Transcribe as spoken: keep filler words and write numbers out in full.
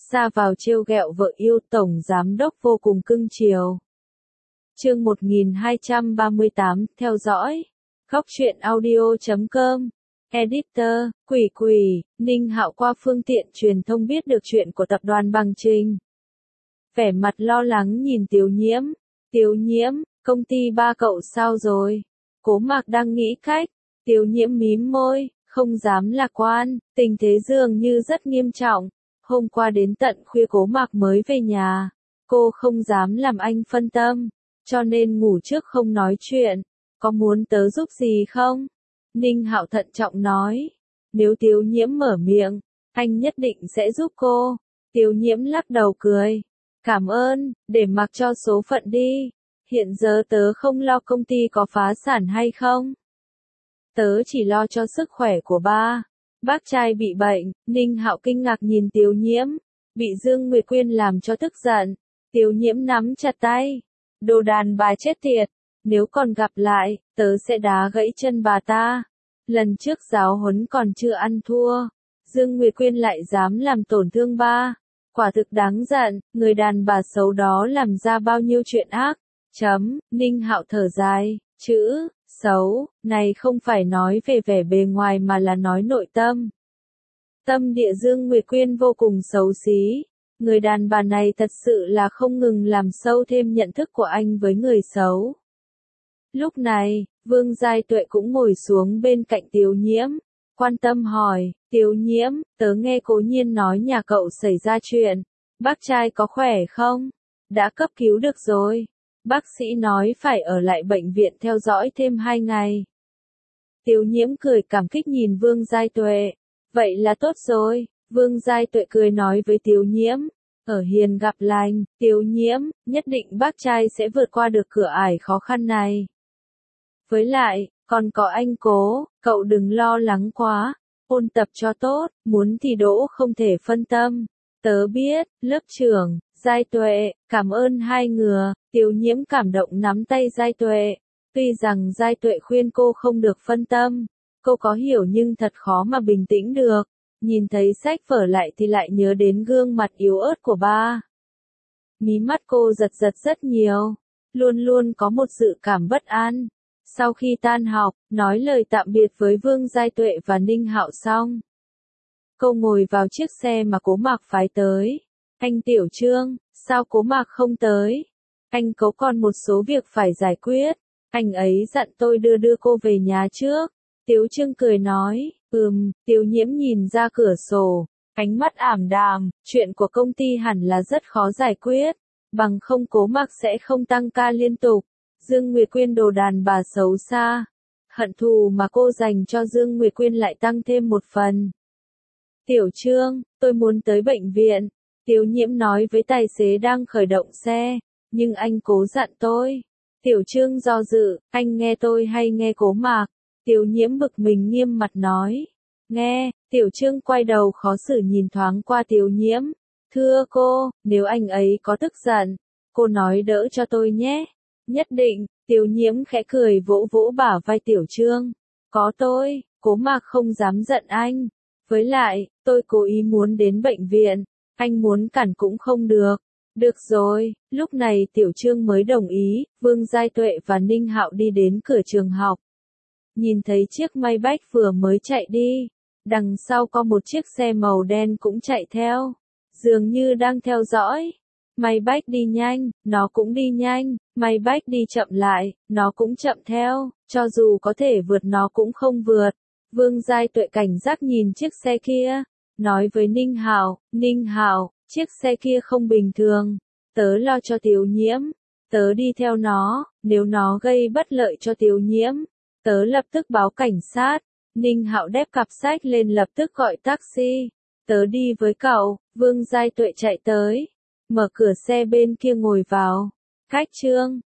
ra vào trêu ghẹo vợ yêu, tổng giám đốc vô cùng cưng chiều. Chương một nghìn hai trăm ba mươi tám, theo dõi. Góc truyện audio chấm com. Editor, Quỷ Quỷ, Ninh Hạo qua phương tiện truyền thông biết được chuyện của tập đoàn Bằng Trình. Vẻ mặt lo lắng nhìn Tiếu Nhiễm. Tiếu Nhiễm, công ty ba cậu sao rồi? Cố Mạc đang nghĩ cách. Tiếu Nhiễm mím môi, không dám lạc quan, tình thế dường như rất nghiêm trọng. Hôm qua đến tận khuya Cố Mạc mới về nhà. Cô không dám làm anh phân tâm, cho nên ngủ trước không nói chuyện. Có muốn tớ giúp gì không? Ninh Hạo thận trọng nói. Nếu Tiếu Nhiễm mở miệng, anh nhất định sẽ giúp cô. Tiếu Nhiễm lắc đầu cười. Cảm ơn, để mặc cho số phận đi. Hiện giờ tớ không lo công ty có phá sản hay không. Tớ chỉ lo cho sức khỏe của ba. Bác trai bị bệnh. Ninh Hạo kinh ngạc nhìn Tiếu Nhiễm. Bị Dương Nguyệt Quyên làm cho tức giận. Tiếu Nhiễm nắm chặt tay. Đồ đàn bà chết tiệt. Nếu còn gặp lại, tớ sẽ đá gãy chân bà ta. Lần trước giáo huấn còn chưa ăn thua. Dương Nguyệt Quyên lại dám làm tổn thương ba. Quả thực đáng giận, người đàn bà xấu đó làm ra bao nhiêu chuyện ác. Chấm, Ninh Hạo thở dài, chữ, xấu, này không phải nói về vẻ bề ngoài mà là nói nội tâm. Tâm địa Dương Nguyệt Quyên vô cùng xấu xí. Người đàn bà này thật sự là không ngừng làm sâu thêm nhận thức của anh với người xấu. Lúc này, Vương Giai Tuệ cũng ngồi xuống bên cạnh Tiếu Nhiễm, quan tâm hỏi, Tiếu Nhiễm, tớ nghe Cố Nhiên nói nhà cậu xảy ra chuyện, bác trai có khỏe không? Đã cấp cứu được rồi, bác sĩ nói phải ở lại bệnh viện theo dõi thêm hai ngày. Tiếu Nhiễm cười cảm kích nhìn Vương Giai Tuệ, vậy là tốt rồi, Vương Giai Tuệ cười nói với Tiếu Nhiễm, ở hiền gặp lành, Tiếu Nhiễm, nhất định bác trai sẽ vượt qua được cửa ải khó khăn này. Với lại, còn có anh Cố, cậu đừng lo lắng quá, ôn tập cho tốt, muốn thì đỗ không thể phân tâm. Tớ biết, lớp trưởng, Giai Tuệ, cảm ơn hai người. Tiếu Nhiễm cảm động nắm tay Giai Tuệ. Tuy rằng Giai Tuệ khuyên cô không được phân tâm, cô có hiểu nhưng thật khó mà bình tĩnh được. Nhìn thấy sách vở lại thì lại nhớ đến gương mặt yếu ớt của ba. Mí mắt cô giật giật rất nhiều, luôn luôn có một dự cảm bất an. Sau khi tan học, nói lời tạm biệt với Vương Giai Tuệ và Ninh Hạo xong, cô ngồi vào chiếc xe mà Cố Mạc phái tới. Anh Tiểu Trương, sao Cố Mạc không tới? Anh có còn một số việc phải giải quyết. Anh ấy dặn tôi đưa đưa cô về nhà trước. Tiếu Trương cười nói, ừm, Tiếu Nhiễm nhìn ra cửa sổ, ánh mắt ảm đạm, chuyện của công ty hẳn là rất khó giải quyết, bằng không Cố Mạc sẽ không tăng ca liên tục. Dương Nguyệt Quyên đồ đàn bà xấu xa. Hận thù mà cô dành cho Dương Nguyệt Quyên lại tăng thêm một phần. Tiểu Trương, tôi muốn tới bệnh viện. Tiếu Nhiễm nói với tài xế đang khởi động xe. Nhưng anh Cố dặn tôi. Tiểu Trương do dự, anh nghe tôi hay nghe Cố Mạc? Tiếu Nhiễm bực mình nghiêm mặt nói. Nghe, Tiểu Trương quay đầu khó xử nhìn thoáng qua Tiếu Nhiễm. Thưa cô, nếu anh ấy có tức giận, cô nói đỡ cho tôi nhé. Nhất định, Tiếu Nhiễm khẽ cười vỗ vỗ bả vai Tiểu Trương. Có tôi, Cố Mạc không dám giận anh. Với lại, tôi cố ý muốn đến bệnh viện, anh muốn cản cũng không được. Được rồi, lúc này Tiểu Trương mới đồng ý, Vương Giai Tuệ và Ninh Hạo đi đến cửa trường học. Nhìn thấy chiếc Maybach vừa mới chạy đi, đằng sau có một chiếc xe màu đen cũng chạy theo, dường như đang theo dõi. Maybach đi nhanh, nó cũng đi nhanh, Maybach đi chậm lại, nó cũng chậm theo, cho dù có thể vượt nó cũng không vượt. Vương Giai Tuệ cảnh giác nhìn chiếc xe kia, nói với Ninh Hạo, Ninh Hạo, chiếc xe kia không bình thường, tớ lo cho Tiếu Nhiễm, tớ đi theo nó, nếu nó gây bất lợi cho Tiếu Nhiễm, tớ lập tức báo cảnh sát. Ninh Hạo đép cặp sách lên lập tức gọi taxi, tớ đi với cậu. Vương Giai Tuệ chạy tới, mở cửa xe bên kia ngồi vào. Khách Trương,